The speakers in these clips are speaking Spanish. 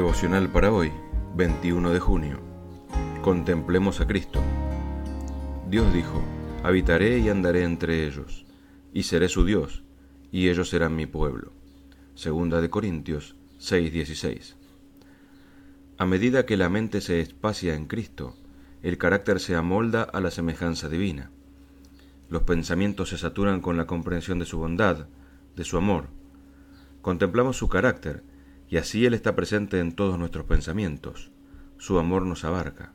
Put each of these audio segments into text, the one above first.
Devocional para hoy, 21 de junio. Contemplemos a Cristo. Dios dijo: habitaré y andaré entre ellos, y seré su Dios, y ellos serán mi pueblo. Segunda de Corintios 6:16. A medida que la mente se espacia en Cristo, el carácter se amolda a la semejanza divina. Los pensamientos se saturan con la comprensión de su bondad, de su amor. Contemplamos su carácter, y así Él está presente en todos nuestros pensamientos. Su amor nos abarca.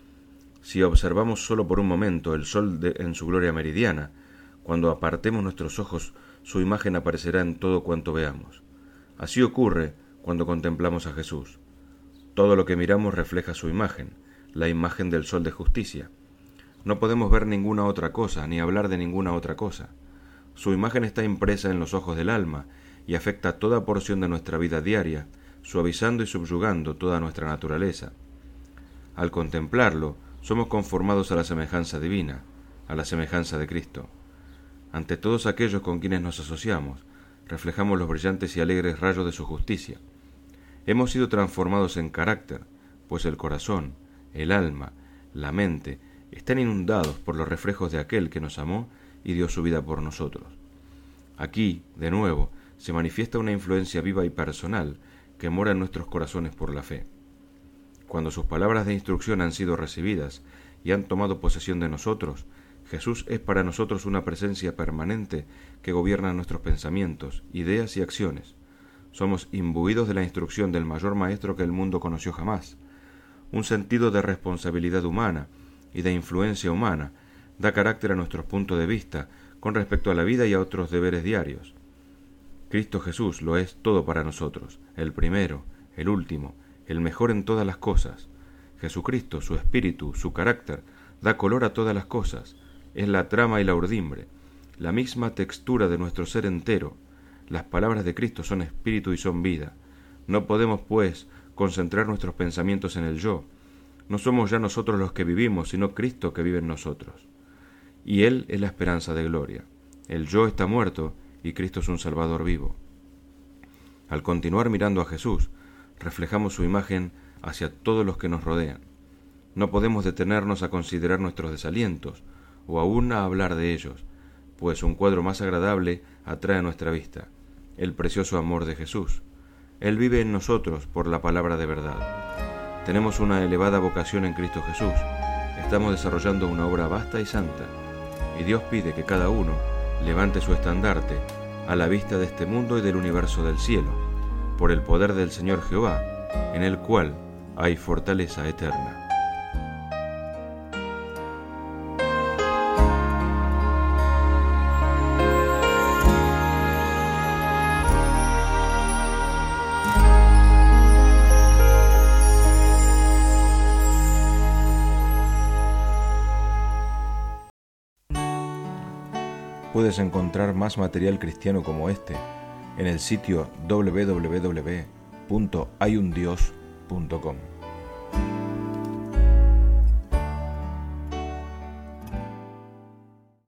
Si observamos solo por un momento el sol en su gloria meridiana, cuando apartemos nuestros ojos, su imagen aparecerá en todo cuanto veamos. Así ocurre cuando contemplamos a Jesús. Todo lo que miramos refleja su imagen, la imagen del sol de justicia. No podemos ver ninguna otra cosa, ni hablar de ninguna otra cosa. Su imagen está impresa en los ojos del alma, y afecta toda porción de nuestra vida diaria, suavizando y subyugando toda nuestra naturaleza. Al contemplarlo, somos conformados a la semejanza divina, a la semejanza de Cristo. Ante todos aquellos con quienes nos asociamos, reflejamos los brillantes y alegres rayos de su justicia. Hemos sido transformados en carácter, pues el corazón, el alma, la mente, están inundados por los reflejos de aquel que nos amó y dio su vida por nosotros. Aquí, de nuevo, se manifiesta una influencia viva y personal que mora en nuestros corazones por la fe. Cuando sus palabras de instrucción han sido recibidas y han tomado posesión de nosotros, Jesús es para nosotros una presencia permanente que gobierna nuestros pensamientos, ideas y acciones. Somos imbuidos de la instrucción del mayor maestro que el mundo conoció jamás. Un sentido de responsabilidad humana y de influencia humana da carácter a nuestros puntos de vista con respecto a la vida y a otros deberes diarios. Cristo Jesús lo es todo para nosotros, el primero, el último, el mejor en todas las cosas. Jesucristo, su espíritu, su carácter, da color a todas las cosas, es la trama y la urdimbre, la misma textura de nuestro ser entero. Las palabras de Cristo son espíritu y son vida. No podemos, pues, concentrar nuestros pensamientos en el yo. No somos ya nosotros los que vivimos, sino Cristo que vive en nosotros. Y Él es la esperanza de gloria. El yo está muerto, y Cristo es un Salvador vivo. Al continuar mirando a Jesús, reflejamos su imagen hacia todos los que nos rodean. No podemos detenernos a considerar nuestros desalientos, o aún a hablar de ellos, pues un cuadro más agradable atrae a nuestra vista, el precioso amor de Jesús. Él vive en nosotros por la palabra de verdad. Tenemos una elevada vocación en Cristo Jesús. Estamos desarrollando una obra vasta y santa, y Dios pide que cada uno levante su estandarte a la vista de este mundo y del universo del cielo, por el poder del Señor Jehová, en el cual hay fortaleza eterna. Puedes encontrar más material cristiano como este en el sitio www.hayundios.com.